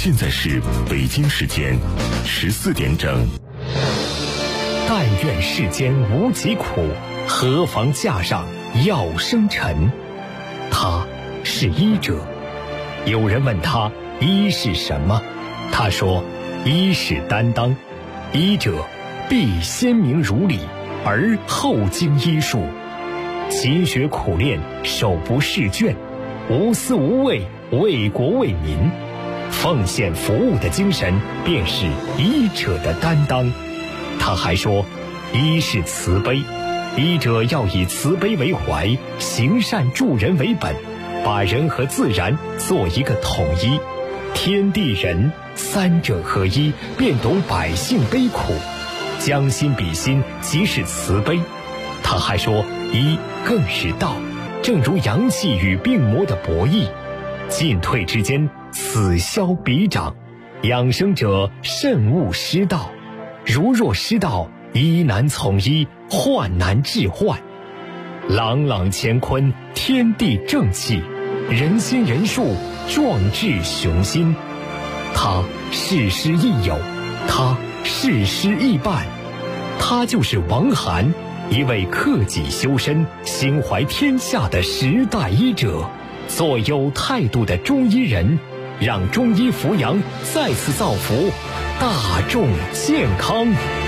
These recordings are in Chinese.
现在是北京时间14点整。 但愿世间无疾苦，何妨架上药生尘。他是医者。有人问他医是什么，他说医是担当，医者必先明如理，而后经医术，勤学苦练，手不释卷，无私无畏，为国为民，奉献服务的精神便是医者的担当。他还说医是慈悲，医者要以慈悲为怀，行善助人为本，把人和自然做一个统一，天地人三者合一，便懂百姓悲苦，将心比心，即是慈悲。他还说医更是道，正如阳气与病魔的博弈，进退之间，此消彼长，养生者慎勿失道，如若失道，医难从医，患难治患。朗朗乾坤，天地正气，人心人术，壮志雄心。他事师亦友，他事师亦伴，他就是王涵，一位克己修身、心怀天下的时代医者，做有态度的中医人，让中医扶阳再次造福大众健康。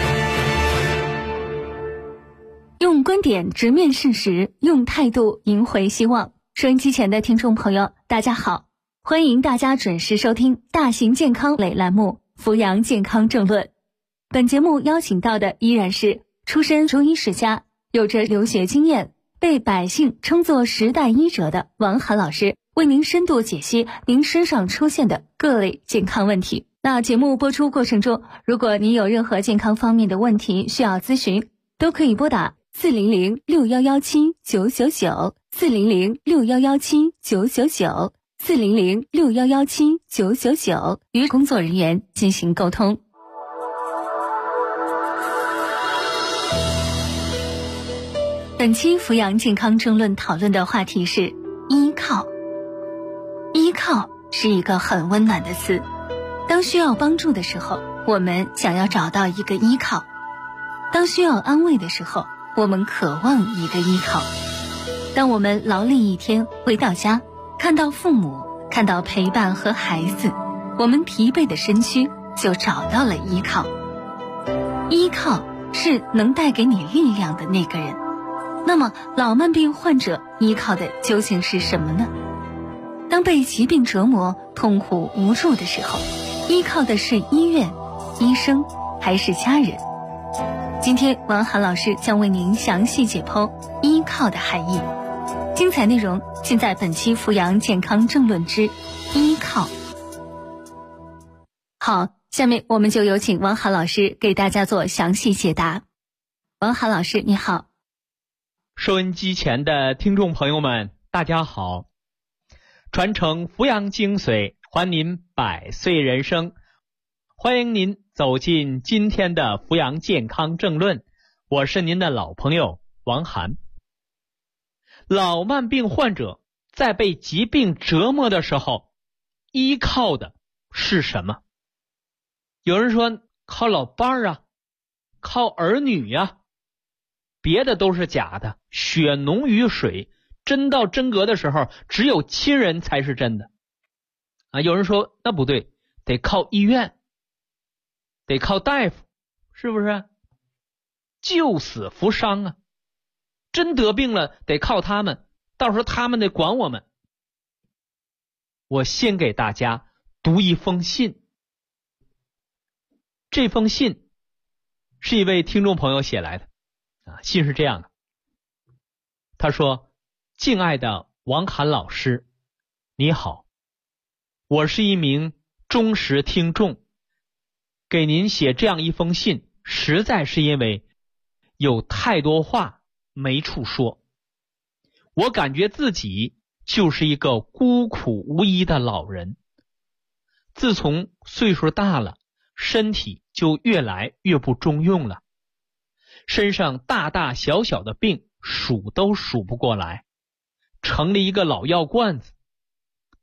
用观点直面事实，用态度赢回希望。收音机前的听众朋友，大家好，欢迎大家准时收听大型健康类栏目《扶阳健康政论》。本节目邀请到的依然是出身中医世家，有着留学经验，被百姓称作时代医者的王涵老师，为您深度解析您身上出现的各类健康问题。那节目播出过程中，如果您有任何健康方面的问题需要咨询，都可以拨打400-6117-999，400-6117-999，400-6117-999，与工作人员进行沟通。本期扶阳健康政论讨论的话题是依靠。依靠是一个很温暖的词，当需要帮助的时候，我们想要找到一个依靠；当需要安慰的时候，我们渴望一个依靠；当我们劳累一天回到家，看到父母，看到陪伴和孩子，我们疲惫的身躯就找到了依靠。依靠是能带给你力量的那个人。那么老慢病患者依靠的究竟是什么呢？当被疾病折磨、痛苦无助的时候，依靠的是医院、医生还是家人？今天王涵老师将为您详细解剖依靠的含义。精彩内容尽在本期扶阳健康政论之依靠。好，下面我们就有请王涵老师给大家做详细解答。王涵老师你好。 收音机前的听众朋友们大家好，传承扶阳精髓，还您百岁人生，欢迎您走进今天的扶阳健康政论，我是您的老朋友王涵。老慢病患者在被疾病折磨的时候，依靠的是什么？有人说靠老伴儿啊，靠儿女啊，别的都是假的，血浓于水，真到真格的时候，只有亲人才是真的啊。有人说那不对，得靠医院，得靠大夫，是不是？救死扶伤啊，真得病了得靠他们，到时候他们得管我们。我先给大家读一封信，这封信是一位听众朋友写来的啊，信是这样的，他说：敬爱的王涵老师，你好，我是一名忠实听众，给您写这样一封信，实在是因为有太多话没处说。我感觉自己就是一个孤苦无依的老人，自从岁数大了，身体就越来越不中用了，身上大大小小的病数都数不过来，成了一个老药罐子。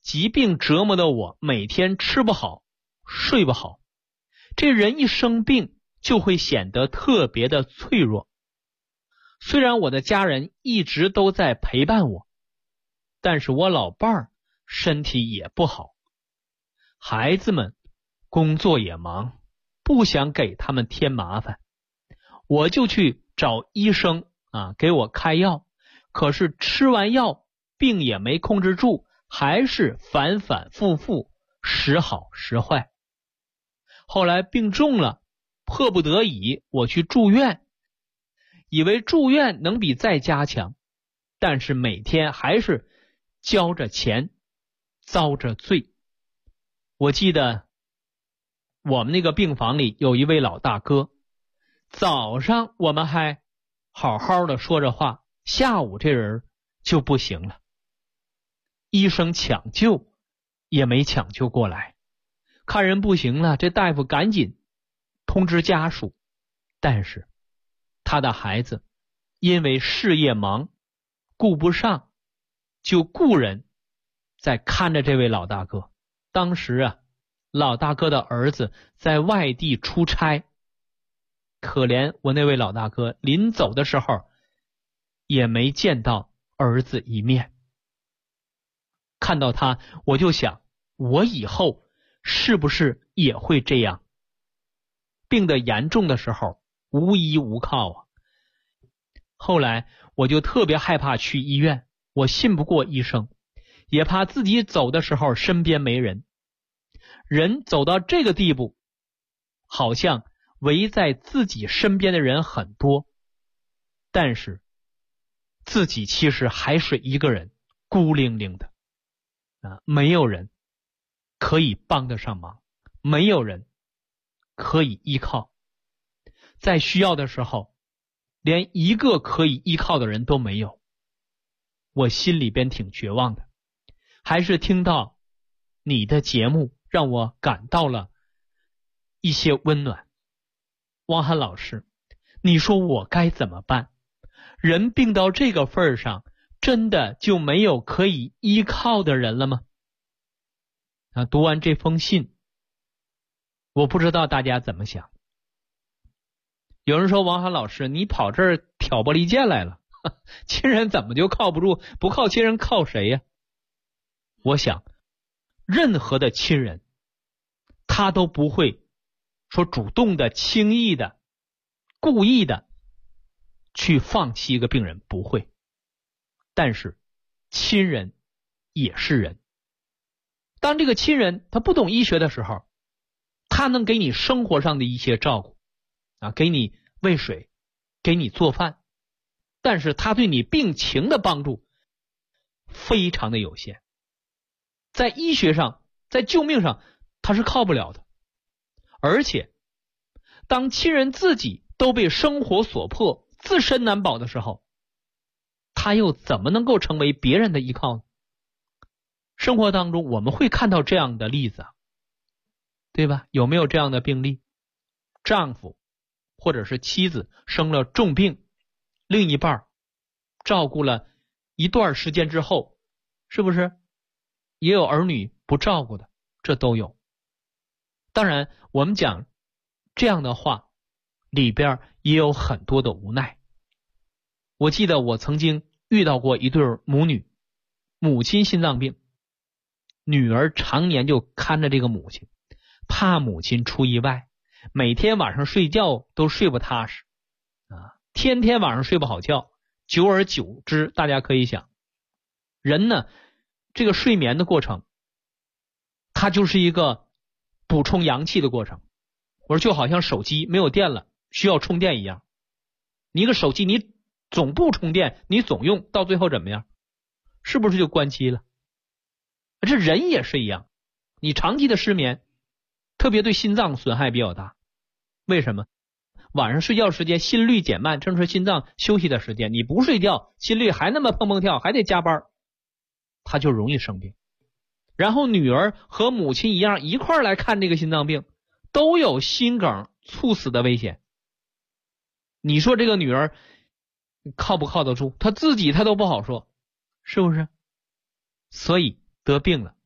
疾病折磨的我每天吃不好睡不好，这人一生病就会显得特别的脆弱。虽然我的家人一直都在陪伴我，但是我老伴儿身体也不好，孩子们工作也忙，不想给他们添麻烦，我就去找医生给我开药，可是吃完药病也没控制住，还是反反复复，时好时坏。后来病重了，迫不得已我去住院，以为住院能比在家强，但是每天还是交着钱遭着罪。我记得我们那个病房里有一位老大哥，早上我们还好好的说着话，下午这人就不行了，医生抢救也没抢救过来，看人不行了，这大夫赶紧通知家属，但是他的孩子因为事业忙顾不上，就雇人在看着这位老大哥。当时老大哥的儿子在外地出差，可怜我那位老大哥临走的时候也没见到儿子一面。看到他，我就想，我以后是不是也会这样？病得严重的时候无依无靠后来我就特别害怕去医院，我信不过医生，也怕自己走的时候身边没人。人走到这个地步，好像围在自己身边的人很多，但是自己其实还是一个人，孤零零的没有人可以帮得上忙，没有人可以依靠，在需要的时候连一个可以依靠的人都没有，我心里边挺绝望的。还是听到你的节目让我感到了一些温暖。汪涵老师，你说我该怎么办？人病到这个份上，真的就没有可以依靠的人了吗？读完这封信，我不知道大家怎么想。有人说，王涵老师，你跑这儿挑拨离间来了，亲人怎么就靠不住？不靠亲人靠谁呀？我想任何的亲人他都不会说主动的轻易的故意的去放弃一个病人，不会。但是亲人也是人，当这个亲人他不懂医学的时候，他能给你生活上的一些照顾给你喂水，给你做饭，但是他对你病情的帮助非常的有限，在医学上在救命上他是靠不了的。而且当亲人自己都被生活所迫，自身难保的时候，他又怎么能够成为别人的依靠呢？生活当中我们会看到这样的例子对吧？有没有这样的病例？丈夫或者是妻子生了重病，另一半照顾了一段时间之后，是不是也有儿女不照顾的？这都有。当然我们讲这样的话里边也有很多的无奈。我记得我曾经遇到过一对母女，母亲心脏病，女儿常年就看着这个母亲，怕母亲出意外，每天晚上睡觉都睡不踏实天天晚上睡不好觉。久而久之，大家可以想，人呢这个睡眠的过程它就是一个补充阳气的过程，或者就好像手机没有电了需要充电一样，你一个手机你总不充电，你总用，到最后怎么样？是不是就关机了？这人也是一样，你长期的失眠特别对心脏损害比较大。为什么？晚上睡觉时间心率减慢，正是心脏休息的时间，你不睡觉心率还那么蹦蹦跳，还得加班，他就容易生病。然后女儿和母亲一样一块来看这个心脏病，都有心梗猝死的危险。你说这个女儿靠不靠得住？她自己她都不好说，是不是？所以得病了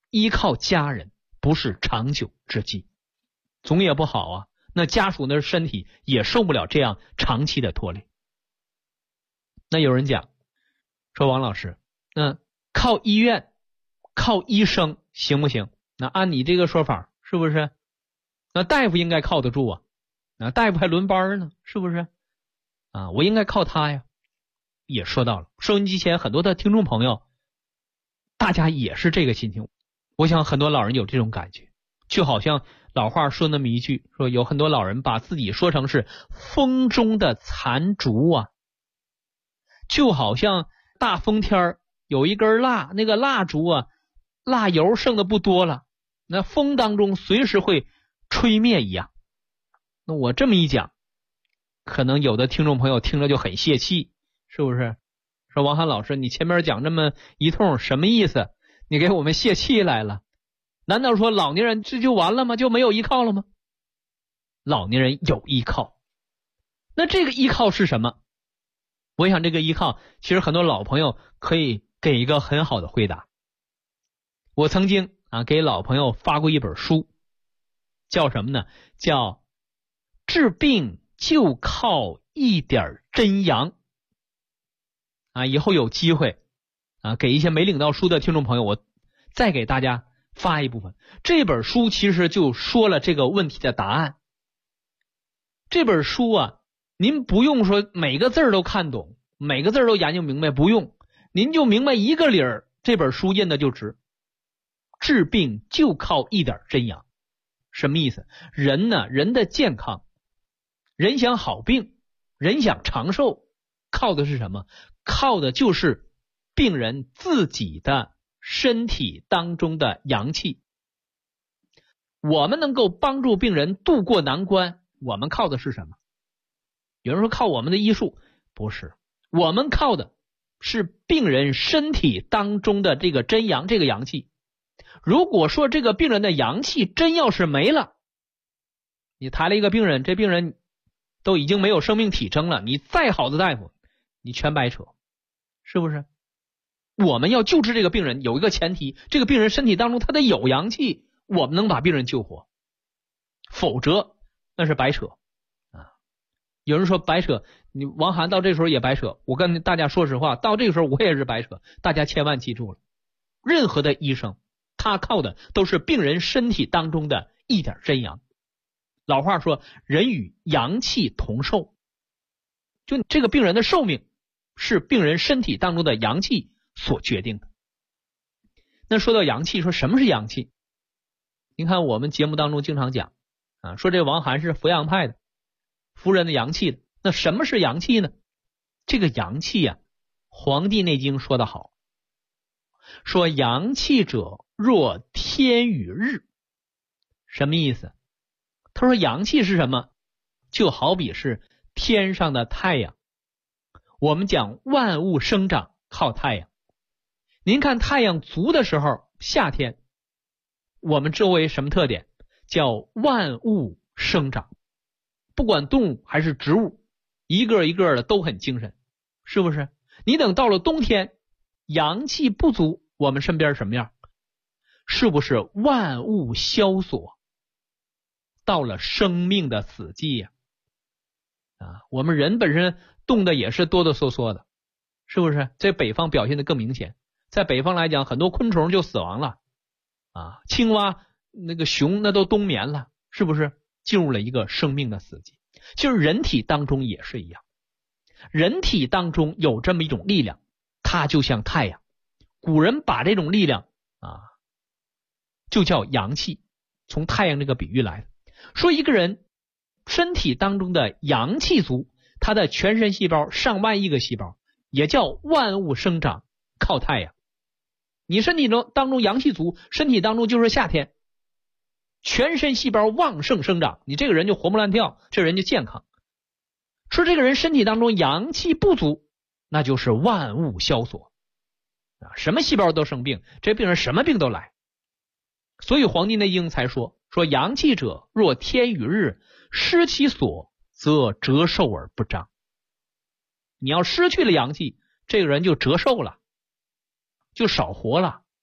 依靠家人不是长久之计，总也不好啊。那家属的身体也受不了这样长期的拖累。那有人讲说，王老师，那靠医院靠医生行不行？那按你这个说法是不是？那大夫应该靠得住啊，那大夫还轮班呢，是不是啊？我应该靠他呀。也说到了，收音机前很多的听众朋友，大家也是这个心情。我想很多老人有这种感觉，就好像老话说那么一句，说有很多老人把自己说成是风中的残烛啊，就好像大风天有一根蜡，那个蜡烛啊，蜡油剩的不多了，那风当中随时会吹灭一样。那我这么一讲，可能有的听众朋友听着就很泄气，是不是？说王涵老师，你前面讲这么一通什么意思？你给我们泄气来了？难道说老年人这就完了吗？就没有依靠了吗？老年人有依靠。那这个依靠是什么？我想这个依靠其实很多老朋友可以给一个很好的回答。我曾经给老朋友发过一本书，叫什么呢？叫治病就靠一点真阳。以后有机会给一些没领到书的听众朋友，我再给大家发一部分。这本书其实就说了这个问题的答案。这本书您不用说每个字都看懂，每个字都研究明白，不用，您就明白一个理儿，这本书印的就值。治病就靠一点真阳。什么意思？人的健康，人想好病，人想长寿，靠的是什么？靠的就是病人自己的身体当中的阳气。我们能够帮助病人度过难关，我们靠的是什么？有人说靠我们的医术，不是，我们靠的是病人身体当中的这个真阳，这个阳气。如果说这个病人的阳气真要是没了，你抬了一个病人，这病人都已经没有生命体征了，你再好的大夫你全白扯，是不是？我们要救治这个病人有一个前提，这个病人身体当中他得有阳气，我们能把病人救活，否则那是白扯有人说白扯，你王涵到这时候也白扯。我跟大家说实话，到这个时候我也是白扯。大家千万记住了，任何的医生他靠的都是病人身体当中的一点真阳。老话说人与阳气同寿，就这个病人的寿命是病人身体当中的阳气所决定的。那说到阳气，说什么是阳气？您看我们节目当中经常讲说这王涵是扶阳派的，扶人的阳气的。那什么是阳气呢？这个阳气黄帝内经说得好，说阳气者若天与日。什么意思？他说阳气是什么？就好比是天上的太阳。我们讲万物生长靠太阳。您看太阳足的时候，夏天我们周围什么特点？叫万物生长。不管动物还是植物，一个一个的都很精神，是不是？你等到了冬天，阳气不足，我们身边什么样？是不是万物萧索？到了生命的死季我们人本身动的也是哆哆嗦嗦的，是不是？在北方表现的更明显。在北方来讲，很多昆虫就死亡了青蛙那个熊那都冬眠了，是不是？进入了一个生命的死季。就是人体当中也是一样，人体当中有这么一种力量，它就像太阳。古人把这种力量就叫阳气，从太阳这个比喻来的。说一个人身体当中的阳气足，他的全身细胞上万亿个细胞，也叫万物生长靠太阳。你身体当中阳气足，身体当中就是夏天，全身细胞旺盛生长，你这个人就活蹦乱跳，这人就健康。说这个人身体当中阳气不足，那就是万物萧索什么细胞都生病，这病人什么病都来。所以黄帝内经才说阳气者若天与日，失其所则折寿而不彰。你要失去了阳气，这个人就折寿了，就少活了，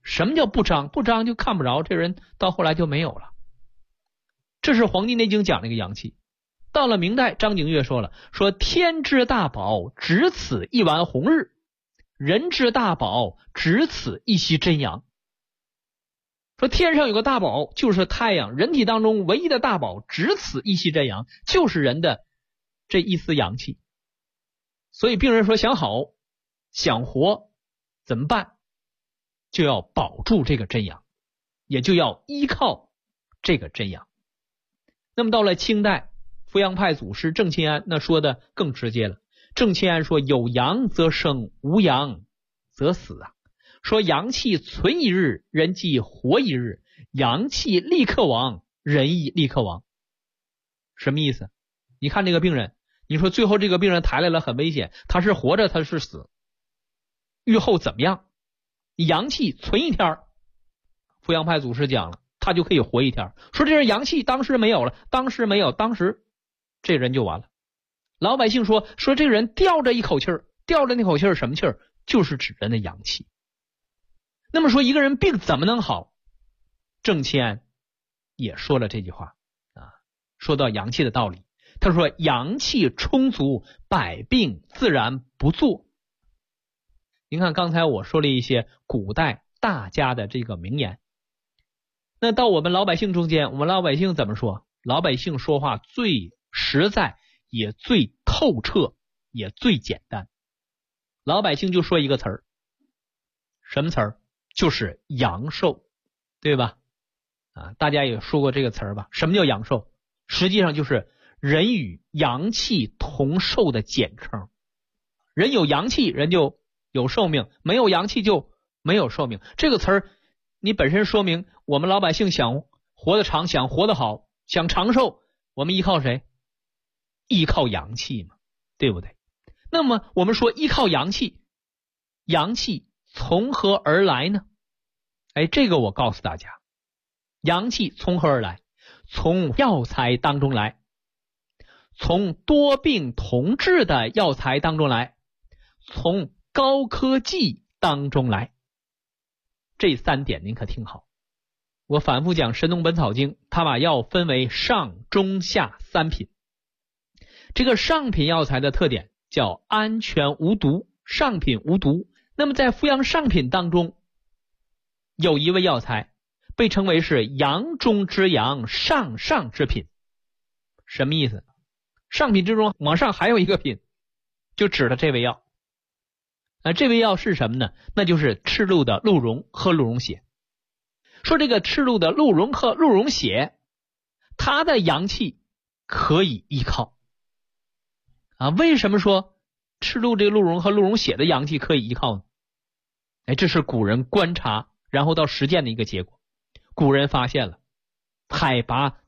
什么叫不张？不张就看不着，这人到后来就没有了。这是《黄帝内经》讲那个阳气。到了明代，张景岳说了，说天之大宝，只此一丸红日；人之大宝，只此一息真阳。说天上有个大宝，就是太阳，人体当中唯一的大宝，只此一息真阳，就是人的这一丝阳气。所以病人说想好想活怎么办？就要保住这个真阳，也就要依靠这个真阳。那么到了清代，扶阳派祖师郑钦安那说的更直接了。郑钦安说，有阳则生，无阳则死啊。说阳气存一日，人即活一日；阳气立刻亡，人亦立刻亡。什么意思？你看这个病人，你说最后这个病人抬来了很危险，他是活着他是死，愈后怎么样？阳气存一天，扶阳派祖师讲了，他就可以活一天。说这是阳气当时没有了，当时没有，当时这人就完了。老百姓说这个人吊着一口气儿，吊着那口气儿什么气儿？就是指人的阳气。那么说一个人病怎么能好？郑钦安也说了这句话啊，说到阳气的道理，他说阳气充足，百病自然不作。您看刚才我说了一些古代大家的这个名言，那到我们老百姓中间，我们老百姓怎么说？老百姓说话最实在，也最透彻，也最简单。老百姓就说一个词儿，什么词儿？就是阳寿，对吧？大家也说过这个词儿吧？什么叫阳寿？实际上就是人与阳气同寿的简称。人有阳气，人就有寿命；没有阳气就没有寿命。这个词儿，你本身说明我们老百姓想活得长，想活得好，想长寿，我们依靠谁？依靠阳气嘛，对不对？那么我们说依靠阳气，阳气从何而来呢？这个我告诉大家，阳气从何而来？从药材当中来，从多病同治的药材当中来，从高科技当中来。这3点您可听好。我反复讲《神农本草经》，它把药分为上中下3品。这个上品药材的特点叫安全无毒，上品无毒。那么在扶阳上品当中，有一味药材被称为是阳中之阳，上上之品。什么意思？上品之中往上还有一个品，就指的这味药。这味药是什么呢？那就是赤鹿的鹿茸和鹿茸血。说这个赤鹿的鹿茸和鹿茸血，它的阳气可以依靠为什么说赤鹿这个鹿茸和鹿茸血的阳气可以依靠呢？这是古人观察然后到实践的一个结果。古人发现了海拔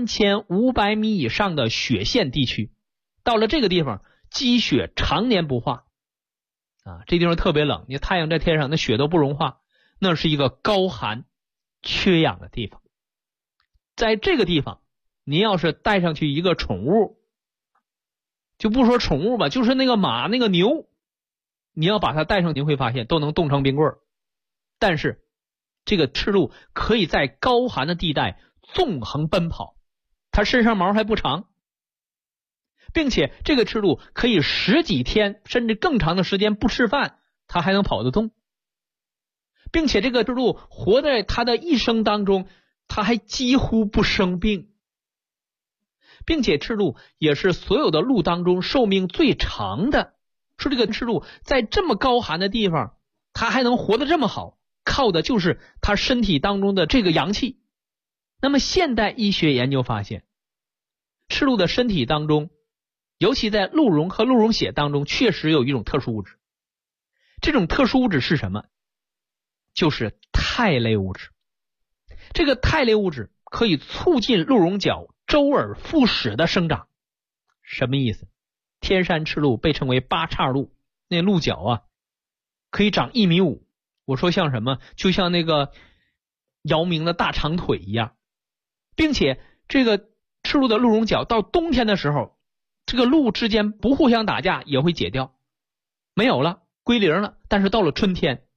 3500米以上的雪线地区，到了这个地方积雪常年不化这地方特别冷，你太阳在天上那雪都不融化，那是一个高寒缺氧的地方。在这个地方你要是带上去一个宠物，就不说宠物吧，就是那个马那个牛，你要把它带上，你会发现都能冻成冰棍儿。但是这个赤鹿可以在高寒的地带纵横奔跑，它身上毛还不长，并且这个赤鹿可以10几天甚至更长的时间不吃饭，它还能跑得动。并且这个赤鹿活在它的一生当中，它还几乎不生病，并且赤鹿也是所有的鹿当中寿命最长的。说这个赤鹿在这么高寒的地方，它还能活得这么好，靠的就是它身体当中的这个阳气。那么现代医学研究发现，赤鹿的身体当中，尤其在鹿茸和鹿茸血当中，确实有一种特殊物质。这种特殊物质是什么？就是肽类物质。这个肽类物质可以促进鹿茸角周而复始的生长。什么意思？天山赤鹿被称为8叉鹿，那鹿角可以长1.5米。我说像什么？就像那个姚明的大长腿一样。并且这个赤鹿的鹿茸角到冬天的时候，这个鹿之间不互相打架也会解掉，没有了，归零了。但是到了春天，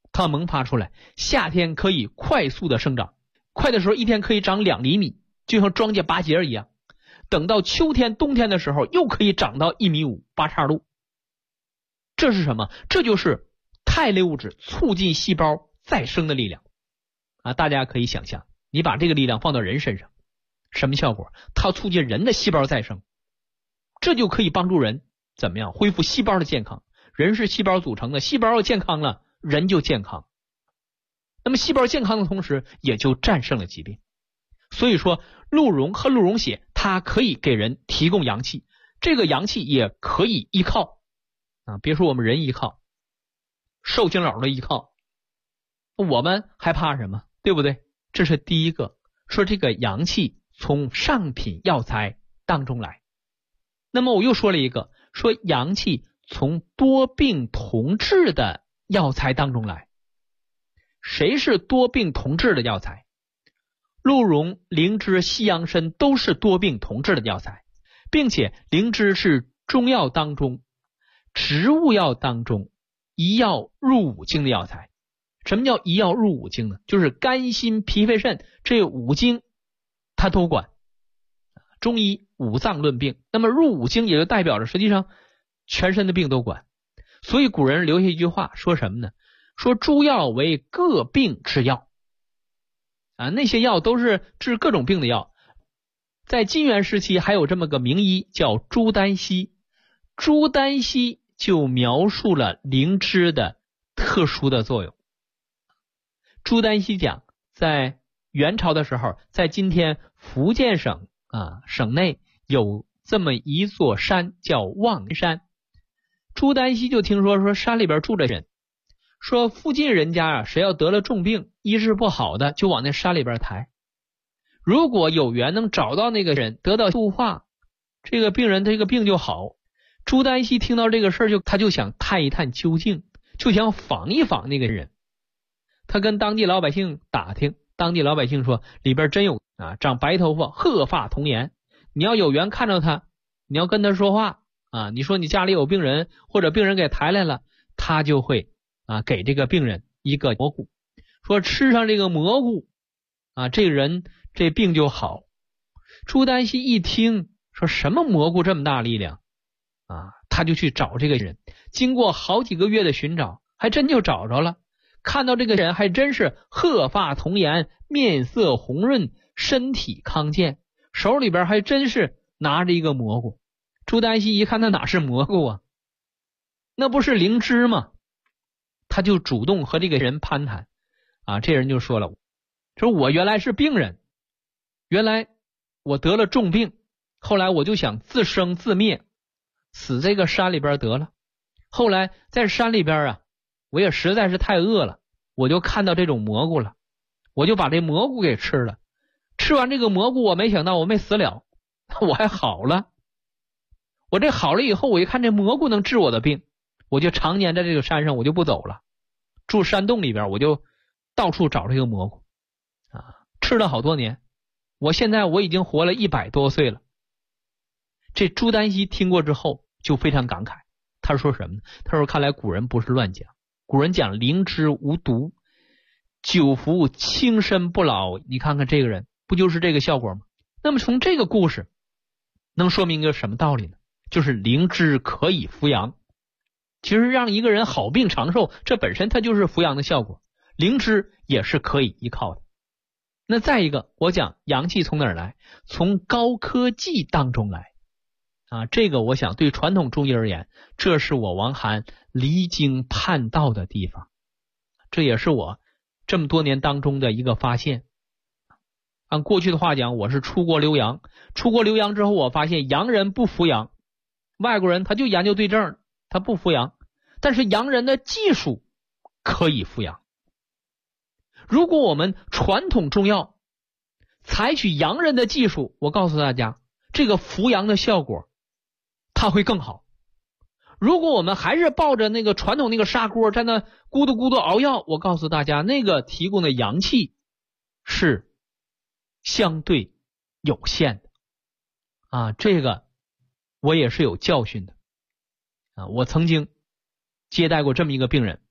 它萌发出来，夏天可以快速的生长，快的时候一天可以长2厘米，就像庄稼拔节一样。等到秋天冬天的时候又可以长到1.5米，八叉路。这是什么？这就是肽类物质促进细胞再生的力量啊！大家可以想象，你把这个力量放到人身上，什么效果？它促进人的细胞再生，这就可以帮助人怎么样恢复细胞的健康。人是细胞组成的，细胞要健康了，人就健康。那么细胞健康的同时，也就战胜了疾病。所以说，鹿茸和鹿茸血它可以给人提供阳气，这个阳气也可以依靠啊！别说我们人依靠，寿星老的依靠，我们还怕什么？对不对？这是第一个，说这个阳气从上品药材当中来。那么我又说了一个，说阳气从多病同治的药材当中来。谁是多病同治的药材？鹿茸、灵芝、西洋参都是多病同治的药材，并且灵芝是中药当中、植物药当中一药入5经的药材。什么叫一药入5经呢？就是肝、心、脾、肺、肾这5经它都管。中医五脏论病，那么入5经也就代表着实际上全身的病都管。所以古人留下一句话，说什么呢？说诸药为各病之药啊，那些药都是治各种病的药。在金元时期还有这么个名医叫朱丹溪，朱丹溪就描述了灵芝的特殊的作用。朱丹溪讲，在元朝的时候，在今天福建省省内有这么一座山叫望山。朱丹溪就听说山里边住着人，说附近人家谁要得了重病，医治不好的，就往那山里边抬。如果有缘能找到那个人，得到度化，这个病人这个病就好。朱丹溪听到这个事儿，他就想探一探究竟，就想访一访那个人。他跟当地老百姓打听，当地老百姓说里边真有长白头发、鹤发童颜，你要有缘看到他，你要跟他说话你说你家里有病人，或者病人给抬来了，他就会给这个病人一个蘑菇，说吃上这个蘑菇这个人这病就好。朱丹溪一听说什么蘑菇这么大力量他就去找这个人，经过好几个月的寻找，还真就找着了。看到这个人还真是鹤发童颜，面色红润，身体康健，手里边还真是拿着一个蘑菇。朱丹溪一看，那哪是蘑菇那不是灵芝吗？他就主动和这个人攀谈这人就说了，说我原来是病人，原来我得了重病，后来我就想自生自灭，死这个山里边得了。后来在山里边我也实在是太饿了，我就看到这种蘑菇了，我就把这蘑菇给吃了。吃完这个蘑菇，我没想到我没死了，我还好了。我这好了以后，我一看这蘑菇能治我的病，我就常年在这个山上，我就不走了，住山洞里边，我就到处找这个蘑菇吃了好多年。我现在我已经活了100多岁了。这朱丹溪听过之后就非常感慨，他说什么呢？他说看来古人不是乱讲，古人讲灵芝无毒，久服轻身不老。你看看这个人不就是这个效果吗？那么从这个故事能说明一个什么道理呢？就是灵芝可以扶阳。其实让一个人好病长寿，这本身它就是扶阳的效果，灵芝也是可以依靠的。那再一个，我讲阳气从哪儿来？从高科技当中来这个我想对传统中医而言，这是我王涵离经叛道的地方，这也是我这么多年当中的一个发现。按过去的话讲，我是出国留洋，出国留洋之后，我发现洋人不服阳，外国人他就研究对症，他不服阳，但是洋人的技术可以服阳。如果我们传统中药采取洋人的技术，我告诉大家，这个扶阳的效果它会更好。如果我们还是抱着那个传统那个砂锅在那咕嘟咕嘟熬药，我告诉大家，那个提供的阳气是相对有限的这个我也是有教训的我曾经接待过这么一个病人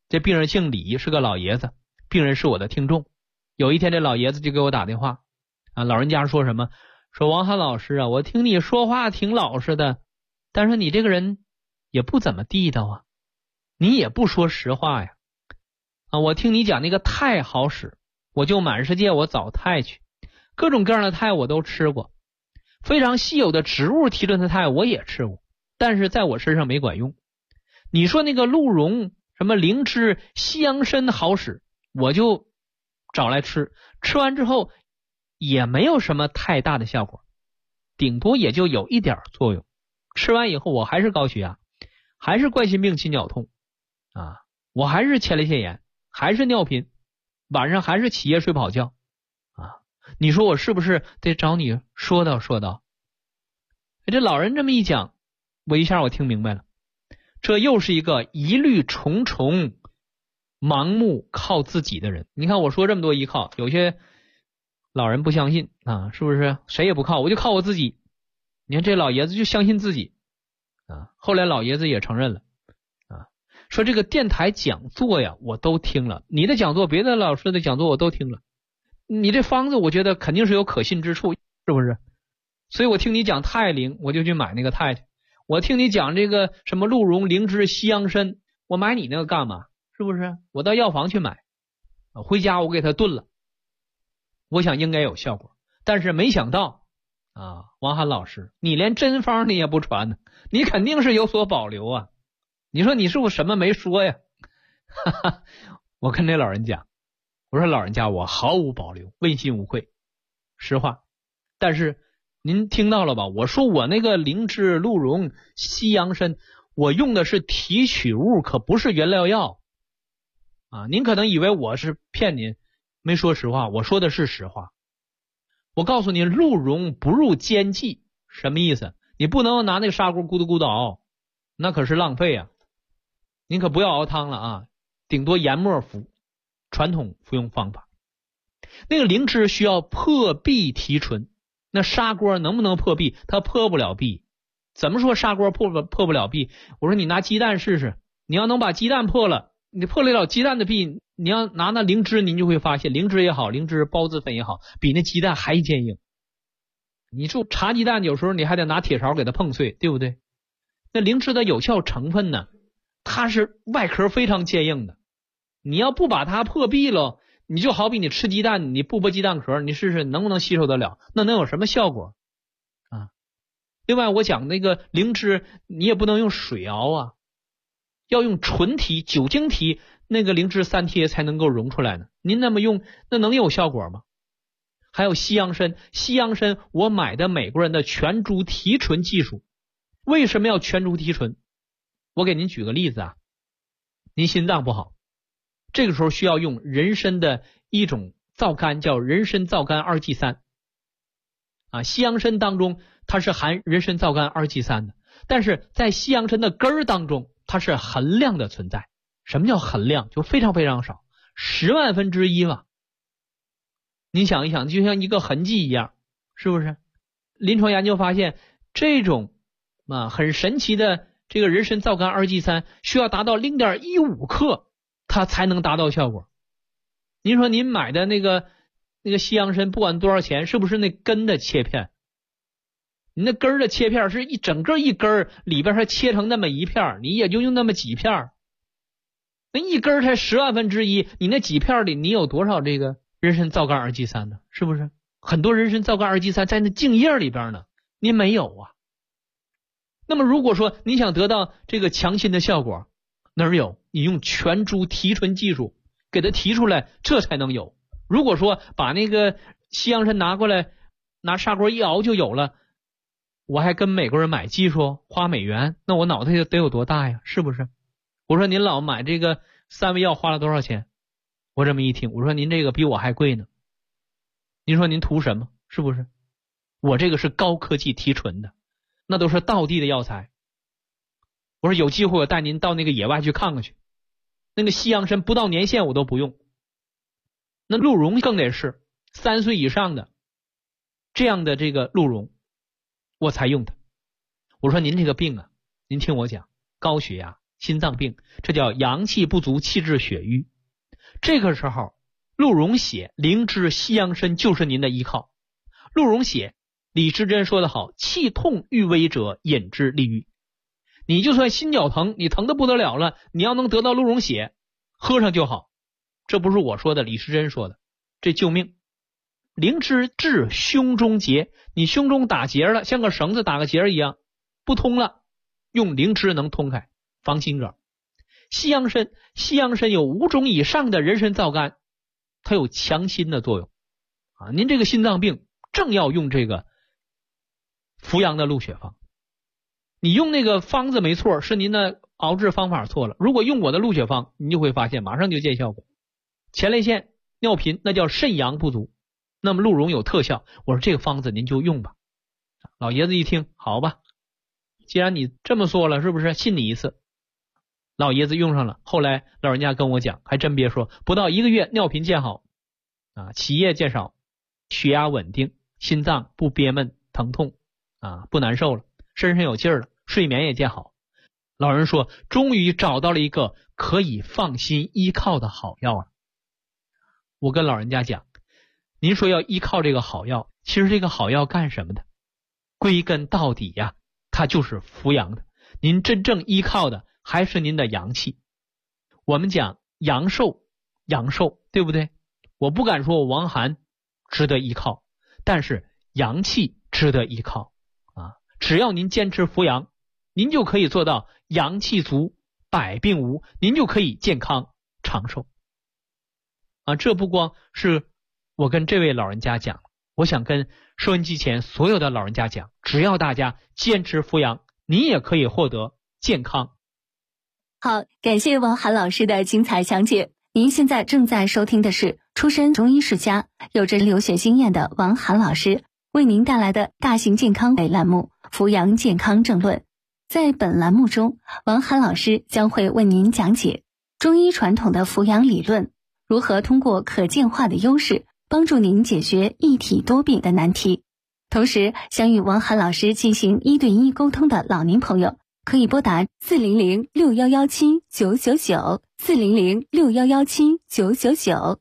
这病人姓李，是个老爷子，病人是我的听众。有一天这老爷子就给我打电话啊，老人家说什么？说王涵老师啊，我听你说话挺老实的，但是你这个人也不怎么地道啊，你也不说实话呀。啊，我听你讲那个肽好使，我就满世界我找肽去，各种各样的肽我都吃过，非常稀有的植物提纯的肽我也吃过，但是在我身上没管用。你说那个鹿茸、什么灵芝、西洋参好使，我就找来吃，吃完之后也没有什么太大的效果，顶多也就有一点作用。吃完以后我还是高血压，还是冠心病、心绞痛啊，我还是前列腺炎，还是尿频，晚上还是起夜睡不好觉啊。你说我是不是得找你说道说道？这老人这么一讲，我一下我听明白了，这又是一个疑虑重重、盲目靠自己的人。你看我说这么多依靠，有些老人不相信啊，是不是？谁也不靠，我就靠我自己。你看这老爷子就相信自己啊，后来老爷子也承认了啊，说这个电台讲座呀我都听了，你的讲座、别的老师的讲座我都听了，你这方子我觉得肯定是有可信之处，是不是？所以我听你讲肽灵，我就去买那个肽去。我听你讲这个什么鹿茸、灵芝、西洋参，我买你那个干嘛？是不是？我到药房去买，回家我给它炖了，我想应该有效果。但是没想到啊，王涵老师，你连真方你也不传呢，你肯定是有所保留啊。你说你是不是什么没说呀？哈哈，我跟这老人讲，我说老人家我毫无保留，问心无愧，实话。但是您听到了吧？我说我那个灵芝、鹿茸、西洋参，我用的是提取物，可不是原料药啊！您可能以为我是骗您，没说实话，我说的是实话。我告诉您，鹿茸不入煎剂，什么意思？你不能拿那个砂锅咕嘟咕嘟熬，那可是浪费啊！您可不要熬汤了啊，顶多研末服，传统服用方法。那个灵芝需要破壁提纯。那砂锅能不能破壁？它破不了壁。怎么说砂锅破不了壁？我说你拿鸡蛋试试，你要能把鸡蛋破了，你破得了鸡蛋的壁，你要拿那灵芝，您就会发现灵芝也好，灵芝孢子粉也好，比那鸡蛋还坚硬。你就茶鸡蛋有时候你还得拿铁勺给它碰碎，对不对？那灵芝的有效成分呢，它是外壳非常坚硬的，你要不把它破壁了，你就好比你吃鸡蛋，你不剥鸡蛋壳，你试试能不能吸收得了？那能有什么效果啊？另外我讲那个灵芝，你也不能用水熬啊，要用纯提、酒精提，那个灵芝3贴才能够溶出来呢。您那么用，那能有效果吗？还有西洋参，西洋参我买的美国人的全株提纯技术。为什么要全株提纯？我给您举个例子啊，您心脏不好，这个时候需要用人参的一种皂苷，叫人参皂苷2剂3啊。西洋参当中它是含人参皂苷2剂3的，但是在西洋参的根儿当中它是含量的存在。什么叫含量？就非常非常少，10万分之一吧。你想一想，就像一个痕迹一样，是不是？临床研究发现，这种很神奇的这个人参皂苷2剂3需要达到 0.15 克它才能达到效果。您说您买的那个西洋参不管多少钱，是不是那根的切片？你那根的切片是一整个一根，里边还切成那么一片，你也就用那么几片，那一根才10万分之一，你那几片里你有多少这个人参皂苷2剂3呢？是不是？很多人参皂苷2剂3在那茎叶里边呢，您没有啊。那么如果说你想得到这个强心的效果，哪儿有？你用全株提纯技术给它提出来，这才能有。如果说把那个西洋参拿过来，拿砂锅一熬就有了，我还跟美国人买技术花美元，那我脑袋得有多大呀？是不是？我说您老买这个3味药花了多少钱？我这么一听，我说您这个比我还贵呢。您说您图什么？是不是？我这个是高科技提纯的，那都是道地的药材。我说有机会我带您到那个野外去看看去，那个西洋参不到年限我都不用，那鹿茸更得是3岁以上的这样的这个鹿茸我才用它。我说您这个病啊，您听我讲，高血压心脏病，这叫阳气不足，气滞血瘀。这个时候鹿茸血、灵芝、西洋参就是您的依靠。鹿茸血，李时珍说得好，气痛欲危者饮之利于。你就算心绞疼，你疼得不得了了，你要能得到鹿茸血，喝上就好。这不是我说的，李时珍说的，这救命。灵芝治胸中结，你胸中打结了，像个绳子打个结一样不通了，用灵芝能通开，防心梗。西洋参有5种以上的人参皂苷，它有强心的作用啊。您这个心脏病正要用这个扶阳的鹿血方，你用那个方子没错，是您的熬制方法错了。如果用我的鹿血方，你就会发现马上就见效果。前列腺、尿频那叫肾阳不足，那么鹿茸有特效，我说这个方子您就用吧。老爷子一听，好吧，既然你这么说了，是不是信你一次？老爷子用上了，后来老人家跟我讲，还真别说，不到1个月尿频见好啊，起夜见少，血压稳定，心脏不憋闷疼痛啊，不难受了，身上有劲儿了，睡眠也见好。老人说终于找到了一个可以放心依靠的好药了。我跟老人家讲，您说要依靠这个好药，其实这个好药干什么的？归根到底呀，它就是扶阳的。您真正依靠的还是您的阳气。我们讲阳寿，对不对？我不敢说我王涵值得依靠，但是阳气值得依靠啊！只要您坚持扶阳，您就可以做到阳气足，百病无，您就可以健康长寿啊！这不光是我跟这位老人家讲，我想跟收音机前所有的老人家讲，只要大家坚持扶阳，你也可以获得健康。 好，感谢王涵老师的精彩讲解。您现在正在收听的是出身中医世家、有着留学经验的王涵老师为您带来的大型健康类栏目《扶阳健康正论》。在本栏目中，王涵老师将会为您讲解中医传统的扶阳理论，如何通过可见化的优势帮助您解决一体多病的难题。同时，想与王涵老师进行1对1沟通的老年朋友，可以拨打4006117999400 40061179999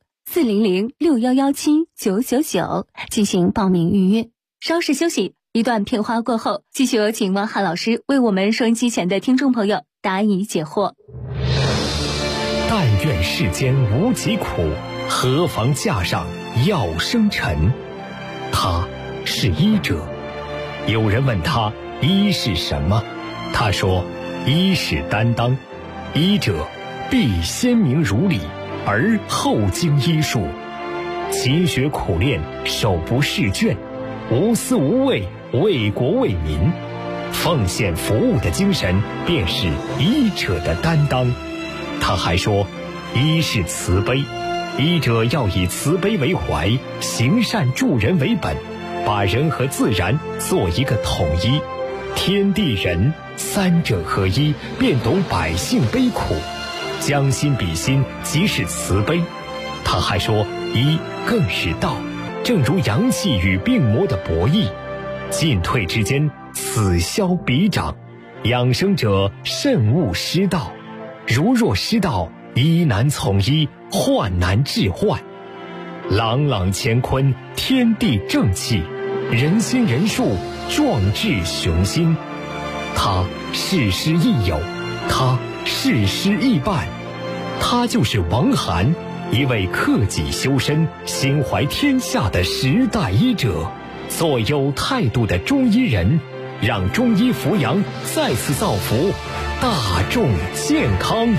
40061179999进行报名预约。稍事休息，一段片花过后，继续有请王涵老师为我们收音机前的听众朋友答疑解惑。 但愿世间无疾苦，何妨架上药生尘。他是医者。有人问他医是什么，他说医是担当，医者必先明如理，而后经医术，勤学苦练，手不释卷，无私无畏，为国为民，奉献服务的精神便是医者的担当。他还说医是慈悲，医者要以慈悲为怀，行善助人为本，把人和自然做一个统一，天地人三者合一，便懂百姓悲苦，将心比心，即是慈悲。他还说医更是道，正如阳气与病魔的博弈，进退之间，此消彼长，养生者慎勿失道，如若失道，医难从医，患难治患。朗朗乾坤，天地正气，人心人术，壮志雄心。他事师亦友，他事师亦伴，他就是王涵，一位克己修身、心怀天下的时代医者，做有态度的中医人，让中医扶阳再次造福大众健康。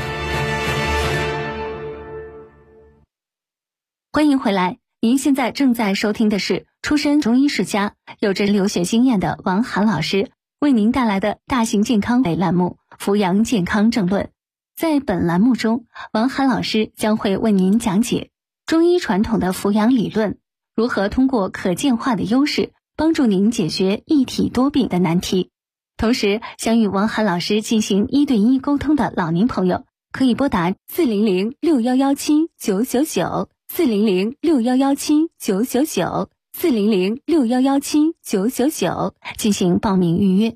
欢迎回来，您现在正在收听的是出身中医世家、有着留学经验的王涵老师为您带来的大型健康类栏目《扶阳健康正论》。在本栏目中，王涵老师将会为您讲解中医传统的扶阳理论，如何通过可见化的优势帮助您解决一体多病的难题。同时，想与王涵老师进行1对1沟通的老年朋友，可以拨打40061179999 40061179999 40061179999进行报名预约。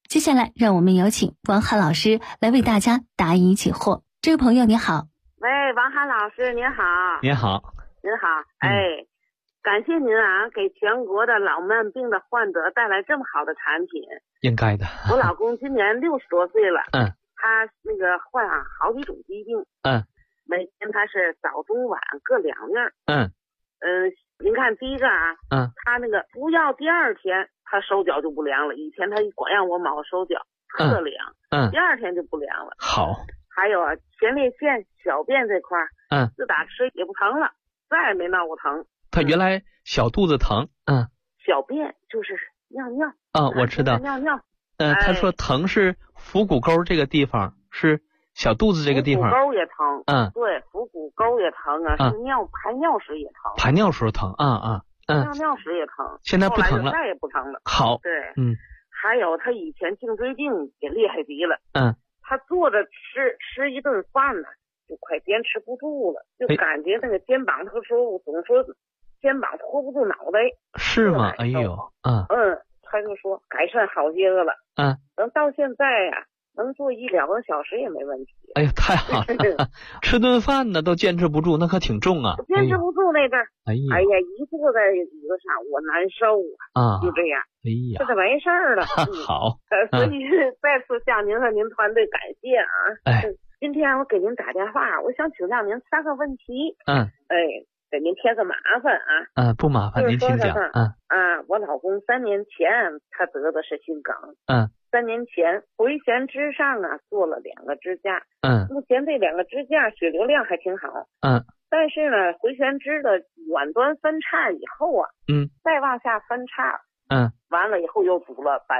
接下来让我们有请王涵老师来为大家答疑解惑。这位朋友你好。 喂，王涵老师您好。 您好。 您好，感谢您啊，给全国的老慢病的患者带来这么好的产品。 应该的。 我老公今年60多岁了，他那个患好几种疾病，每天他是早中晚各2粒，您看第一个啊，他那个服药第2天他手脚就不凉了，以前他光让我抹手脚特凉，第2天就不凉了。 好。 还有啊，前列腺、小便这块自打吃也不疼了，再也没闹过疼。 他原来小肚子疼， 小便就是尿尿我知道尿尿。 他说疼是腹股沟这个地方，是小肚子这个地方。 腹股沟也疼，对，腹股沟也疼啊，是排尿时也疼。 排尿时候疼尿尿时也疼。 现在不疼了， 再也不疼了。 好， 对，还有他以前颈椎病也厉害极了，他坐着吃一顿饭呢，就快坚持不住了，就感觉那个肩膀，他说总说肩膀托不住脑袋。 是吗？哎呦， 他就说改善好些个了，等到现在呀，能坐1-2个小时也没问题。 哎呀，太好了！吃顿饭呢都坚持不住，那可挺重啊。 坚持不住那阵儿，哎呀，一坐在椅子上我难受啊，就这样。 哎呀， 这就没事儿了。 好， 所以再次向您和您团队感谢啊。今天我给您打电话，我想请教您3个问题。给您添个麻烦啊。 不麻烦，您请讲。 我老公3年前他得的是心梗。3年前回旋肢上做了2个支架。目前这2个支架血流量还挺好。但是呢，回旋肢的远端分叉以后再往下分叉。完了以后又补了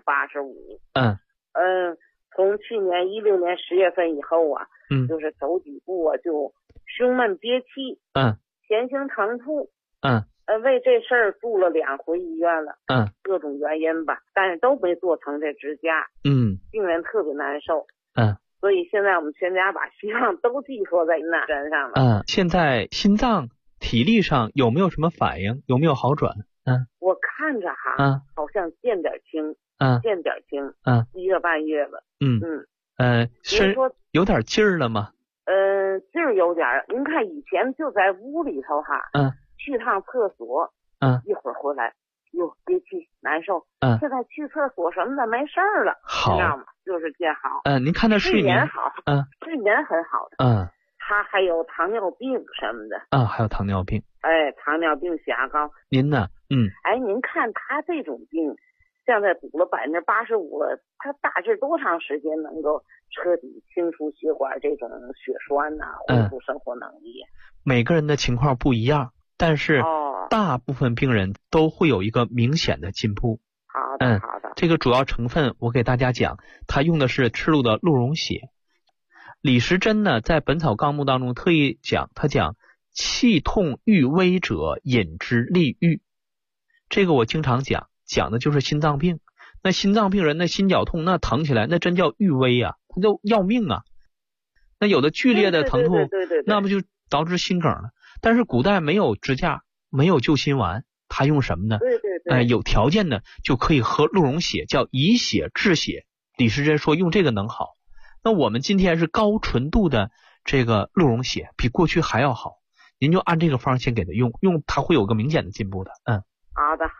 85%。从去年16年10月份以后就是走几步就胸闷憋气。前胸疼吐。为这事儿住了2回医院了。各种原因吧，但是都没做成这支架。病人特别难受。所以现在我们全家把希望都寄托在您身上了。 现在心脏体力上有没有什么反应？有没有好转？ 我看着好像见点轻。1个半月了。 是有点劲儿了吗？ 劲儿有点。您看以前就在屋里头去趟厕所，一会儿回来憋气难受。现在去厕所什么的没事儿了， 好， 知道吗？就是见好。 您看他睡眠好，睡眠很好的。他还有糖尿病什么的。 还有糖尿病。 糖尿病血压高。 您呢？ 您看他这种病，现在补了85%了，他大致多长时间能够彻底清除血管这种血栓恢复生活能力？ 每个人的情况不一样，但是大部分病人都会有一个明显的进步。 好的，好的。 这个主要成分我给大家讲，他用的是赤鹿的鹿茸血。李时珍呢在《本草纲目》当中特意讲，他讲气痛欲微者饮之利郁。这个我经常讲的就是心脏病。那心脏病人的心绞痛，那疼起来那真叫愈微啊，他就要命啊。那有的剧烈的疼痛，那不就导致心梗了？但是古代没有支架，没有救心丸，他用什么呢？有条件的就可以喝鹿茸血，叫以血治血。李时珍说用这个能好。那我们今天是高纯度的这个鹿茸血，比过去还要好。您就按这个方先给他用，他会有个明显的进步的。 好的。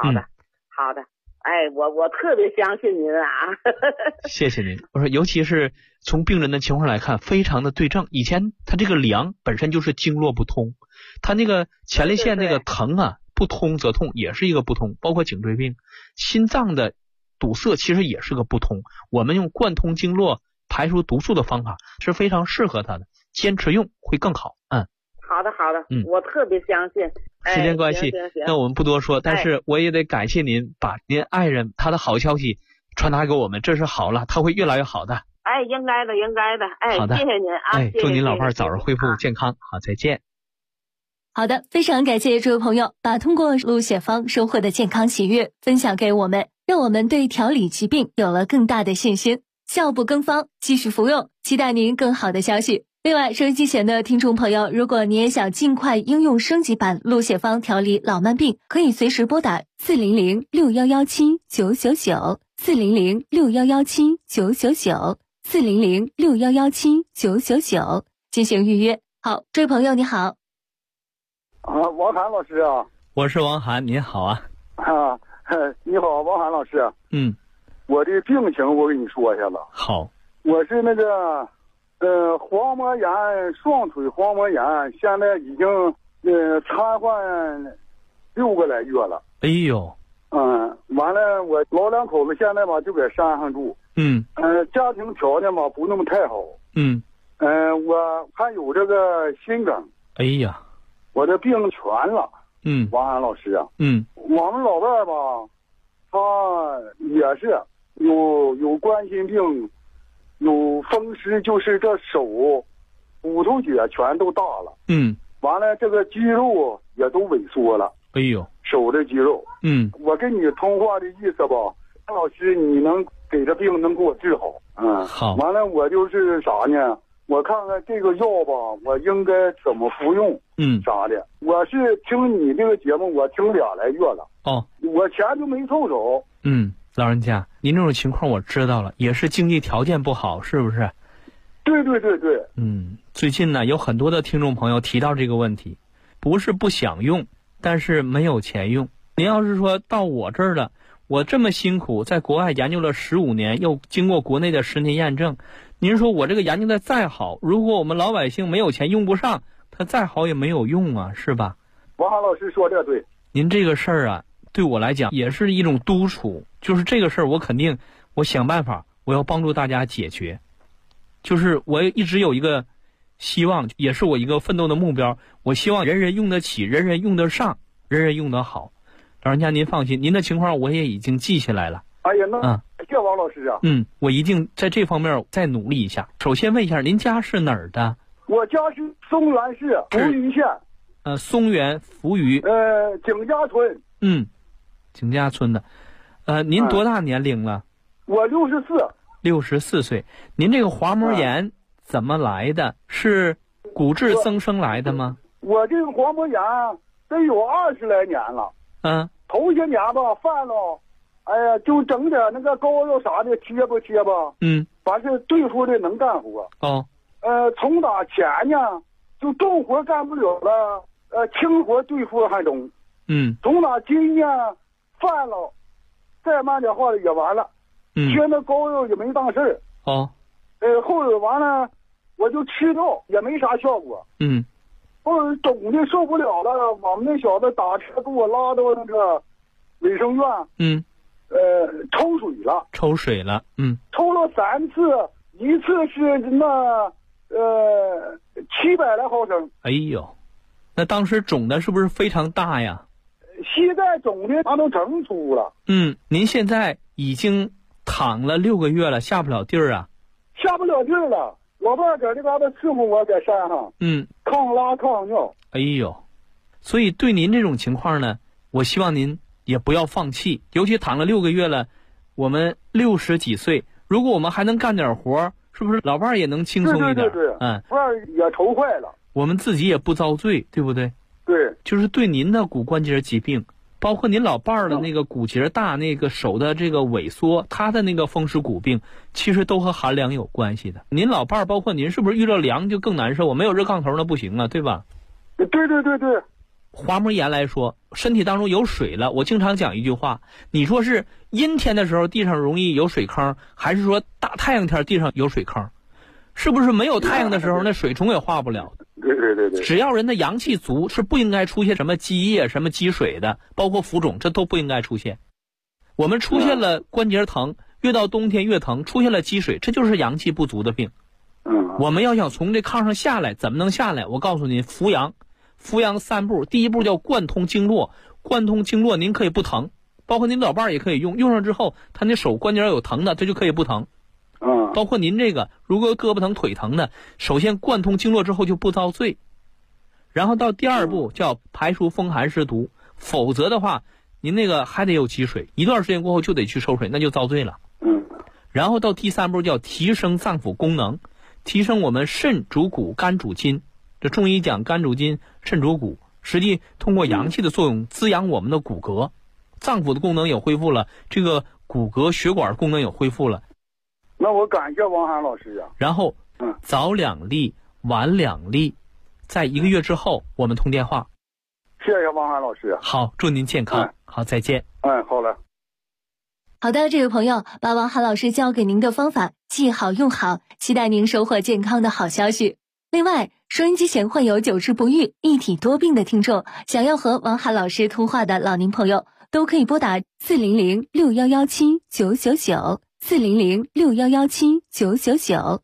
我特别相信您啊。 谢谢您。我说尤其是从病人的情况来看，非常的对症。以前他这个凉本身就是经络不通，他那个前列腺那个疼不通则痛，也是一个不通，包括颈椎病。心脏的堵塞其实也是个不通，我们用贯通经络排除毒素的方法是非常适合他的，坚持用会更好。 好的，我特别相信。 时间关系，那我们不多说，但是我也得感谢您把您爱人他的好消息传达给我们，这是好了，他会越来越好的。 应该的。 好的， 谢谢您啊。 祝您老伴早日恢复健康。好，再见。 好的，非常感谢这位朋友把通过鹿血方收获的健康喜悦分享给我们，让我们对调理疾病有了更大的信心。效不更方，继续服用，期待您更好的消息。 另外，收音机前的听众朋友，如果你也想尽快应用升级版鹿血芳调理老慢病，可以随时拨打400-6117-999 400-6117-999 400-6117-999进行预约。好，这位朋友你好。 王涵老师啊。 我是王涵，您好啊。 你好，王涵老师。我的病情我跟你说一下子。 好。 我是那个黄膜炎，双腿黄膜炎，现在已经瘫痪6个来月了。 哎呦。 完了，我老两口子现在吧就在山上住。家庭条件吧不那么太好。我还有这个心梗。 哎呀。 我的病全了。王涵老师啊。我们老伴儿吧，他也是有冠心病，有风湿，就是这手骨头节全都大了。完了这个肌肉也都萎缩了。 哎呦， 手的肌肉。我跟你通话的意思吧，老师你能给这病能给我治好。 好。 完了我就是啥呢？我看看这个药吧，我应该怎么服用？啥的。我是听你这个节目，我听2来月了。我钱就没凑手。 老人家，您这种情况我知道了，也是经济条件不好，是不是？ 对。 最近呢，有很多的听众朋友提到这个问题，不是不想用，但是没有钱用。您要是说到我这儿了，我这么辛苦，在国外研究了15年，又经过国内的10年验证，您说我这个研究的再好，如果我们老百姓没有钱用不上，它再好也没有用啊，是吧？ 王涵老师说这对。 您这个事儿啊，对我来讲也是一种督促，就是这个事儿我想办法，我要帮助大家解决。就是我一直有一个希望，也是我一个奋斗的目标，我希望人人用得起，人人用得上，人人用得好。老人家您放心，您的情况我也已经记下来了。 哎呀，那谢王老师啊。 我一定在这方面再努力一下。首先问一下，您家是哪儿的？ 我家是松原市扶余县。 松原扶余。 景家村。 景家村的。您多大年龄了？ 我64。 64岁。您这个滑膜炎怎么来的？是骨质增生来的吗？ 我这个滑膜炎得有20来年了。头些年吧犯了，哎呀，就整点那个膏药啥的贴吧。反正对付的能干活。从打前呢，就重活干不了了，轻活对付还中。从打今呢，犯了，再慢点话也完了。贴那膏药也没当事儿。后来完了，我就吃药也没啥效果。后来肿的受不了了，我们那小子打车给我拉到那个卫生院。抽水了。抽了3次，一次是那700来毫升。 哎呦，那当时肿的是不是非常大呀？ 膝盖肿的它都整粗了。 您现在已经躺了6个月了，下不了地儿啊？ 下不了地儿了。老伴在这嘎达伺候我，在山上。抗拉抗尿。 哎呦，所以对您这种情况呢，我希望您也不要放弃。尤其躺了6个月了，我们60几岁，如果我们还能干点活，是不是老伴儿也能轻松一点？ 对。伴儿也愁坏了。 我们自己也不遭罪，对不对？ 对。 就是对您的骨关节疾病，包括您老伴儿的那个骨节大，那个手的这个萎缩，他的那个风湿骨病，其实都和寒凉有关系的。您老伴儿包括您是不是遇到凉就更难受？我没有热炕头那不行啊，对吧？ 对。 滑膜炎来说，身体当中有水了，我经常讲一句话，你说是阴天的时候地上容易有水坑，还是说大太阳天地上有水坑？是不是没有太阳的时候那水虫也化不了？ 对。 只要人的阳气足，是不应该出现什么积液、什么积水的，包括浮肿，这都不应该出现。我们出现了关节疼，越到冬天越疼，出现了积水，这就是阳气不足的病。我们要想从这炕上下来，怎么能下来？我告诉您，扶阳3步，第一步叫贯通经络。贯通经络您可以不疼，包括您老伴儿也可以用上之后，他那手关节有疼的，这就可以不疼。包括您这个如果胳膊疼腿疼的，首先贯通经络之后就不遭罪，然后到第2步叫排除风寒湿毒，否则的话您那个还得有积水，一段时间过后就得去收水，那就遭罪了。然后到第3步叫提升脏腑功能， 提升我们肾主骨，肝主筋。这中医讲肝主筋，肾主骨，实际通过阳气的作用滋养我们的骨骼，脏腑的功能也恢复了，这个骨骼血管功能也恢复了。 那我感谢王涵老师呀。 然后早2粒，晚2粒，在1个月之后我们通电话。 谢谢王涵老师。 好，祝您健康。好，再见。 好了。 好的，这位朋友，把王涵老师教给您的方法记好用好，期待您收获健康的好消息。另外，收音机前患有久治不愈、一体多病的听众，想要和王涵老师通话的老年朋友，都可以拨打400-6117-999 400-6117-999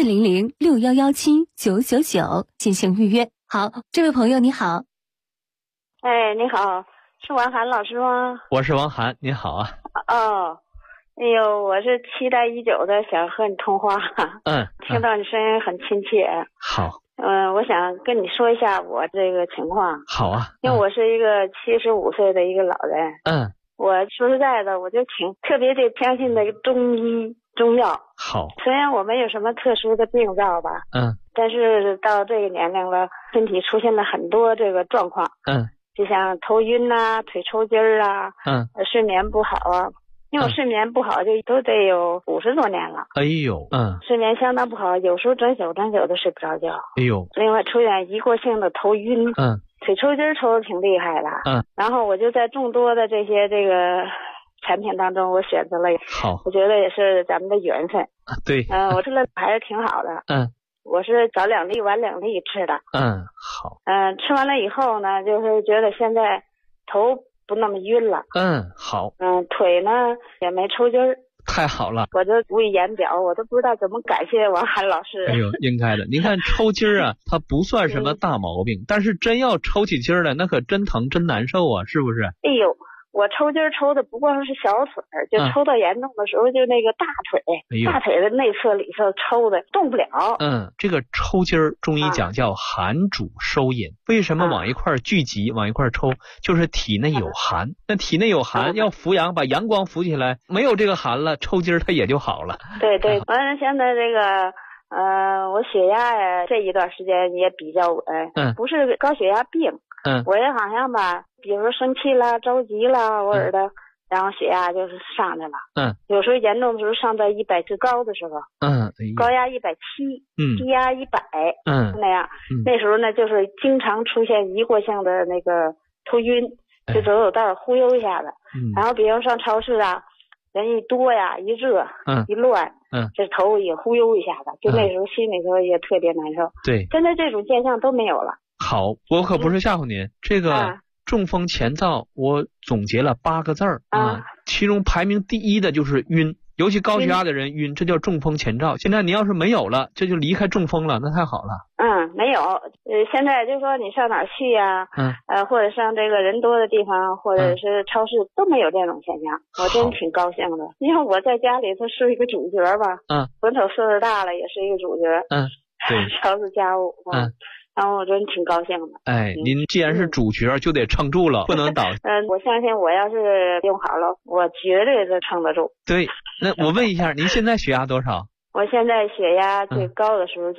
400-6117-999进行预约。好，这位朋友你好。 你好，是王涵老师吗？ 我是王涵，你好啊。 哎呦，我是期待已久的，想和你通话。听到你声音很亲切。 好。 我想跟你说一下我这个情况。 好啊。 因为我是一个75岁的一个老人。我说实在的，我就特别的相信的中医中药。 好。 虽然我没有什么特殊的病灶吧。但是到这个年龄了，身体出现了很多这个状况。就像头晕啊，腿抽筋儿啊。睡眠不好啊。因为我睡眠不好就都得有50多年了。 哎呦。 睡眠相当不好，有时候整宿都睡不着觉。 哎呦。 另外出现一过性的头晕。腿抽筋抽的挺厉害的。然后我就在众多的这个产品当中，我选择了。 好。 我觉得也是咱们的缘分。 对。 我吃了还是挺好的。我是早2粒晚2粒吃的。 好。 吃完了以后呢，就是觉得现在头不那么晕了。 好。 腿呢也没抽筋儿。 太好了。 我就无以言表，我都不知道怎么感谢王涵老师。 哎呦，应该的。您看抽筋儿啊，它不算什么大毛病，但是真要抽起筋儿来，那可真疼真难受啊，是不是？ 哎呦，我抽筋儿抽的不光是小腿，就抽到严重的时候，就那个大腿，大腿的内侧里头抽的动不了。这个抽筋儿，中医讲叫寒主收引。为什么往一块聚集，往一块抽？就是体内有寒。那体内有寒，要扶阳，把阳光扶起来，没有这个寒了，抽筋儿它也就好了。对对，完了现在这个。我血压呀，这一段时间也比较稳。不是高血压病。我也好像吧，比如说生气啦、着急啦，偶尔的，然后血压就是上来了。有时候严重的时候上到100之高的时候。高压170，低压100。那样。那时候呢，就是经常出现一过性的那个头晕，就走道忽悠一下子。然后比如上超市啊，人一多呀，一热，一乱。这头也忽悠一下子，就那时候心里头也特别难受。 对。 现在这种现象都没有了。 好，我可不是吓唬您。这个中风前兆，我总结了8个字儿其中排名第1的就是晕，尤其高血压的人晕，这叫中风前兆。现在你要是没有了，这就离开中风了，那太好了。 没有。现在就说你上哪儿去呀？或者上这个人多的地方，或者是超市，都没有这种现象。我真挺高兴的，因为我在家里头是一个主角吧。混头岁数大了，也是一个主角。 对。 操持家务。然后我真挺高兴的。 您既然是主角，就得撑住了，不能倒。 我相信我要是用好了，我绝对是撑得住。 对。那我问一下，您现在血压多少？ 我现在血压最高的时候就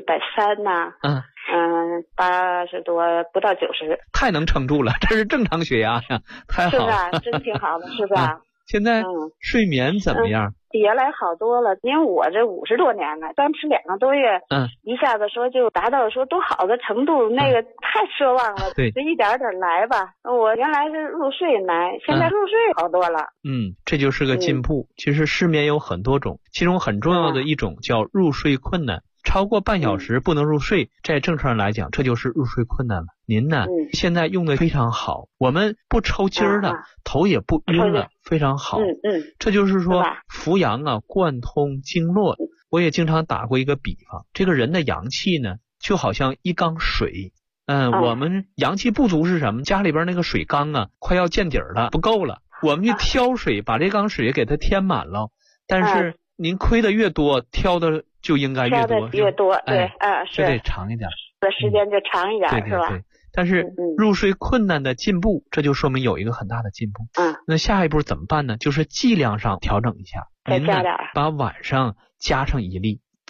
130呐。80多，不到90。 太能撑住了，这是正常血压呀，太好了。是吧？真挺好的，是吧？ 现在睡眠怎么样？ 原来好多了，因为我这50多年了，刚吃2个多月，一下子说就达到说多好的程度，那个太奢望了。 对， 就一点点来吧。我原来是入睡难，现在入睡好多了。 这就是个进步。其实失眠有很多种，其中很重要的一种叫入睡困难。超过半小时不能入睡，在正常人来讲，这就是入睡困难了。您呢，现在用的非常好，我们不抽筋儿了，头也不晕了，非常好。这就是说扶阳啊，贯通经络。我也经常打过一个比方，这个人的阳气呢，就好像一缸水。我们阳气不足是什么？家里边那个水缸啊，快要见底儿了，不够了，我们去挑水，把这缸水给它填满了。但是您亏的越多，挑的就应该越多。 越多，对，是。 这得长一点， 的时间就长一点， 对， 是吧？ 但是入睡困难的进步，这就说明有一个很大的进步。那下一步怎么办呢？就是剂量上调整一下。您呢，把晚上加上1粒，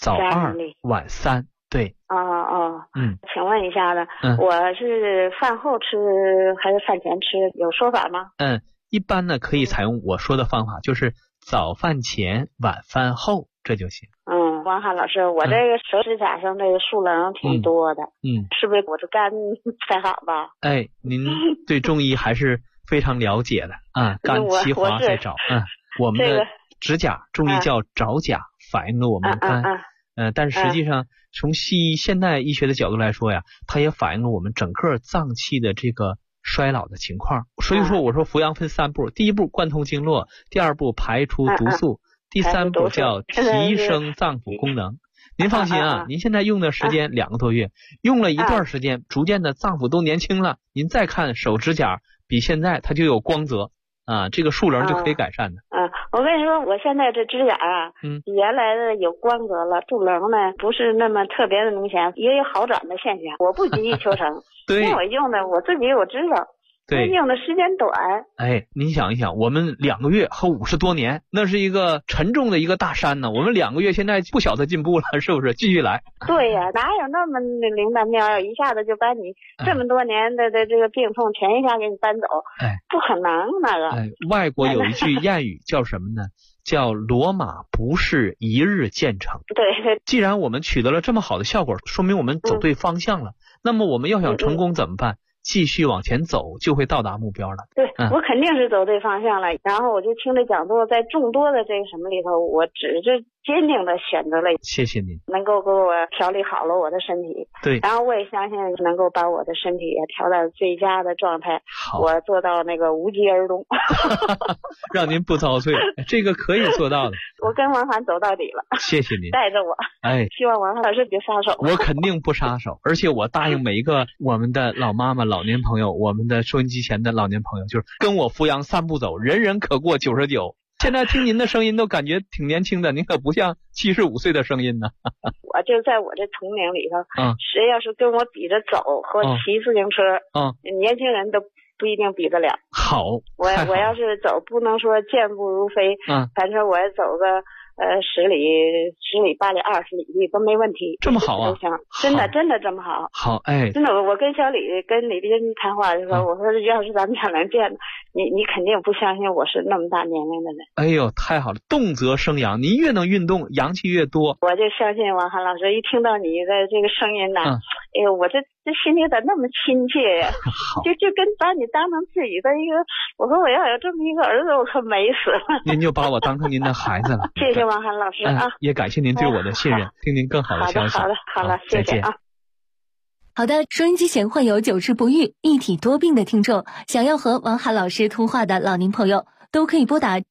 早2晚3。对。 请问一下子，我是饭后吃还是饭前吃，有说法吗？ 一般呢可以采用我说的方法，就是早饭前晚饭后，这就行。 王涵老师，我这个手指甲上这个竖棱挺多的，是不是我这肝才好吧？ 您对中医还是非常了解的啊，肝其华在爪。我们的指甲中医叫爪甲，反映了我们的肝。但是实际上从西医现代医学的角度来说呀，它也反映了我们整个脏器的这个衰老的情况。所以说我说扶阳分3步，第1步贯通经络，第2步排除毒素，第3步叫提升脏腑功能。您放心啊，您现在用的时间2个多月，用了一段时间，逐渐的脏腑都年轻了，您再看手指甲比现在它就有光泽啊，这个竖棱就可以改善的。 我跟你说，我现在这指甲啊，原来的有光泽了，竖棱呢不是那么特别的明显，也有好转的现象。我不急于求成，因为我用的我自己我知道。对，用的时间短。 您想一想，我们2个月和50多年，那是一个沉重的一个大山呢。我们2个月现在不晓得进步了，是不是？继续来。 对呀，哪有那么灵丹妙药，一下子就把你这么多年的这个病痛全一下给你搬走？不可能那个。 外国有一句谚语叫什么呢？叫罗马不是一日建成。 对。 既然我们取得了这么好的效果，说明我们走对方向了。那么我们要想成功怎么办？继续往前走，就会到达目标了。 对，我肯定是走对方向了。然后我就听着讲座，在众多的这个什么里头，我只是坚定的选择了。 谢谢您， 能够给我调理好了我的身体。 对， 然后我也相信能够把我的身体也调到最佳的状态。 好， 我做到那个无疾而终， 让您不遭罪，这个可以做到的。 我跟王涵走到底了。 谢谢您， 带着我。希望王涵老师别撒手。 我肯定不撒手，而且我答应每一个我们的老妈妈、老年朋友，我们的收音机前的老年朋友，就是跟我扶阳3步走，人人可过99。现在听您的声音都感觉挺年轻的，您可不像75岁的声音呢。 我就在我这同龄里头，谁要是跟我比着走和骑自行车，年轻人都不一定比得了。 好， 我要是走，不能说健步如飞，反正我要走个10里8里20里地都没问题。 这么好啊？ 真的这么好。 好， 真的，我跟小李跟李斌谈话的时候，我说要是咱们俩能见，你肯定不相信我是那么大年龄的人。 哎呦，太好了，动则生阳，您越能运动，阳气越多。 我就相信王涵老师，一听到你的这个声音呢，哎呦，我这心里咋那么亲切呀？就跟把你当成自己的一个，我说我要有这么一个儿子，我可美死了。 您就把我当成您的孩子了。 谢谢王涵老师啊， 也感谢您对我的信任，听您更好的消息。 好了，谢谢啊。 好的，收音机前患有久治不愈、一体多病的听众，想要和王涵老师通话的老年朋友，都可以拨打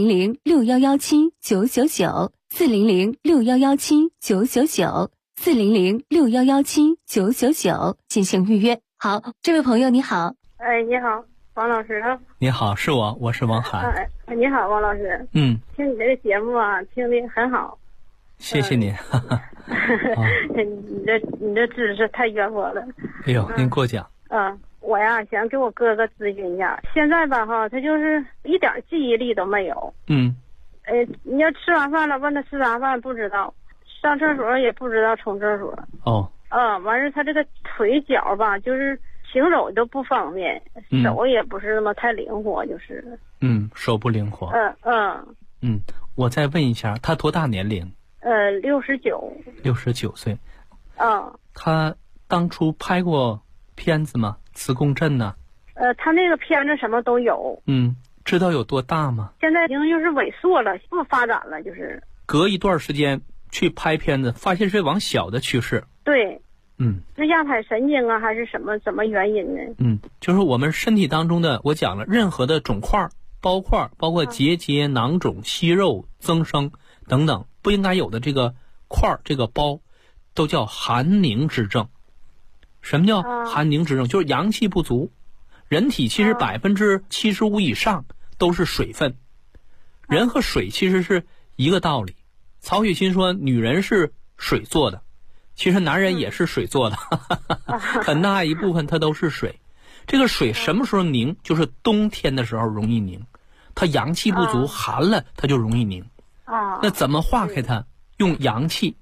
400-6117-999，400-6117-999，400-6117-999进行预约。好，这位朋友你好。 你好，王老师。 你好，是我是王涵。 你好，王老师。听你这个节目啊，听得很好。 谢谢您。 你这知识太渊博了。 哎呦，您过奖。 我呀想给我哥哥咨询一下，现在吧他就是一点记忆力都没有。你要吃完饭了，问他吃啥饭不知道，上厕所也不知道冲厕所。完事他这个腿脚吧，就是行走都不方便，手也不是那么太灵活，就是。 手不灵活。我再问一下，他多大年龄？69岁。他当初拍过片子吗？磁共振呢？ 他那个片子什么都有。 知道有多大吗？ 现在已经就是萎缩了，不发展了，就是隔一段时间去拍片子，发现是往小的趋势。 对。是压迫神经啊，还是什么原因呢？ 就是我们身体当中的，我讲了，任何的肿块、包块，包括结节、囊肿、息肉、增生等等不应该有的这个块、这个包，都叫寒凝之症。什么叫寒凝之症？就是阳气不足。人体其实75%以上都是水分，人和水其实是一个道理。曹雪芹说女人是水做的，其实男人也是水做的，很大一部分它都是水。这个水什么时候凝？就是冬天的时候容易凝，它阳气不足，寒了它就容易凝。那怎么化开它？用阳气，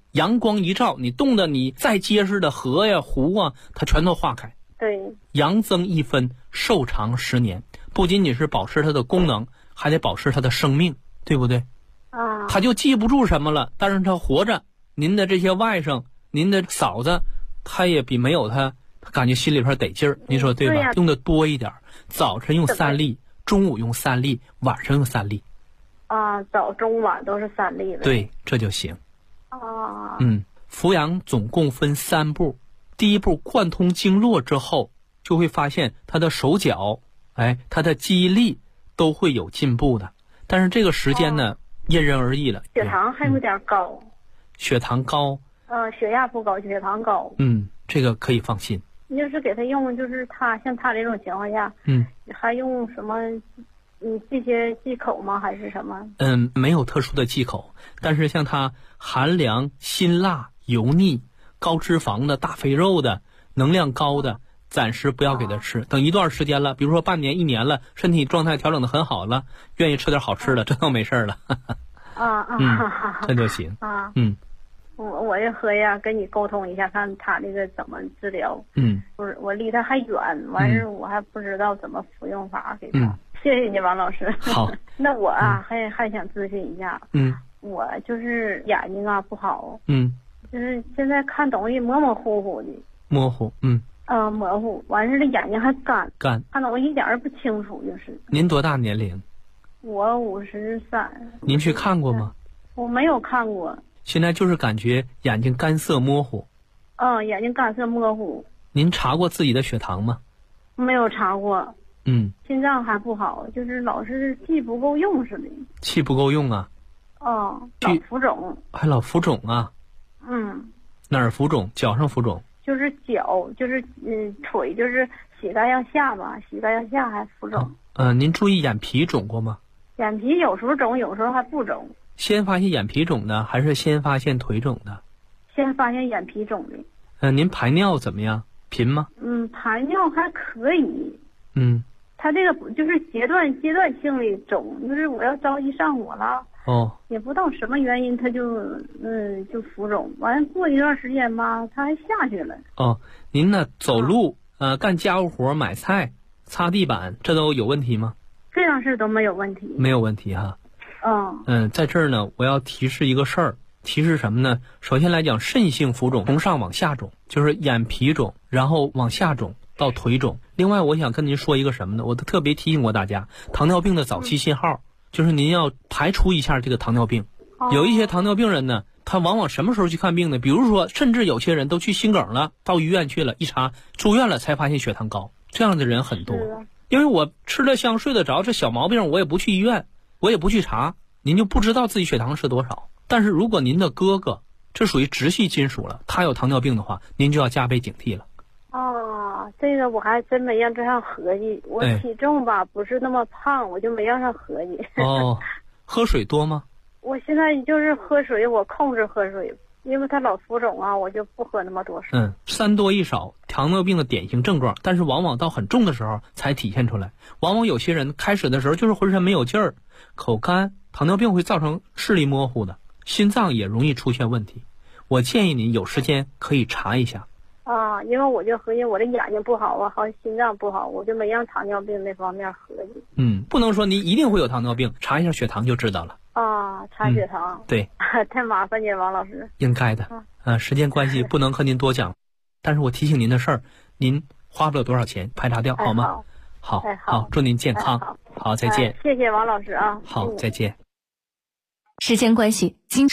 阳光一照，你冻得你再结实的河呀湖啊，它全都化开。 对， 阳增1分，寿长10年，不仅仅是保持它的功能，还得保持它的生命，对不对？ 啊， 他就记不住什么了，但是他活着，您的这些外甥，您的嫂子，他也比没有他感觉心里边得劲儿，你说对吧？用的多一点，早晨用3粒，中午用3粒，晚上用3粒。 啊，早中晚都是3粒呗。 对，这就行。 啊， 扶阳总共分3步，第一步贯通经络之后，就会发现他的手脚，他的记忆力都会有进步的。但是这个时间呢，因人而异了。 血糖还有点高。 血糖高。 血压不高，血糖高。 这个可以放心。 你就是给他用，就是像他这种情况下，还用什么？这些忌口吗？还是什么？ 没有特殊的忌口，但是像他寒凉、辛辣、油腻、高脂肪的、大肥肉的、能量高的，暂时不要给他吃。等一段时间了，比如说半年、1年了，身体状态调整的很好了，愿意吃点好吃的，这倒没事了。这就行。 我也合计跟你沟通一下，看他这个怎么治疗。不是，我离他还远，完事我还不知道怎么服用法给他。谢谢你，王老师。 好。 那我还想咨询一下。我就是眼睛不好。就是现在看东西模模糊糊的。 模糊。 模糊，完事这眼睛还干。看东西一点也不清楚，就是。 您多大年龄？ 我53。 您去看过吗？ 我没有看过。 现在就是感觉眼睛干涩模糊。 眼睛干涩模糊。 您查过自己的血糖吗？ 没有查过。心脏还不好，就是老是气不够用似的。 气不够用啊？ 老浮肿。 还老浮肿啊？哪儿浮肿？脚上浮肿？ 就是脚，就是腿，就是膝盖向下吧，膝盖向下还浮肿。 您注意眼皮肿过吗？ 眼皮有时候肿，有时候还不肿。 先发现眼皮肿的，还是先发现腿肿的？ 先发现眼皮肿的。 您排尿怎么样？频吗？ 排尿还可以。他这个就是阶段性的肿，就是我要着急上火了。也不知道什么原因，他就浮肿。完过一段时间吧，他还下去了。 您呢？走路干家务活、买菜、擦地板，这都有问题吗？ 这样事都没有问题。 没有问题哈。在这儿呢，我要提示一个事儿，提示什么呢？首先来讲，肾性浮肿从上往下肿，就是眼皮肿，然后往下肿到腿肿。另外，我想跟您说一个什么呢？我特别提醒过大家，糖尿病的早期信号，就是您要排除一下这个糖尿病。有一些糖尿病人呢，他往往什么时候去看病呢？比如说，甚至有些人都去心梗了，到医院去了，一查住院了才发现血糖高，这样的人很多。因为我吃得香睡得着，这小毛病我也不去医院，我也不去查，您就不知道自己血糖是多少。但是如果您的哥哥这属于直系亲属了，他有糖尿病的话，您就要加倍警惕了。 这个我还真没让这上合计。我体重吧不是那么胖，我就没让上合计。 喝水多吗？ 我现在就是喝水，我控制喝水，因为他老浮肿我就不喝那么多水。 3多1少，糖尿病的典型症状，但是往往到很重的时候才体现出来。往往有些人开始的时候就是浑身没有劲儿，口干，糖尿病会造成视力模糊的，心脏也容易出现问题。我建议您有时间可以查一下。 因为我就合计我这眼睛不好好像心脏不好，我就没让糖尿病那方面合计。 不能说您一定会有糖尿病，查一下血糖就知道了。 查血糖。 对。 太麻烦你了，王老师。 应该的。时间关系不能和您多讲，但是我提醒您的事儿，您花不了多少钱，排查掉好吗？好，祝您健康。好，再见。 谢谢王老师啊。 好，再见。 时间关系，今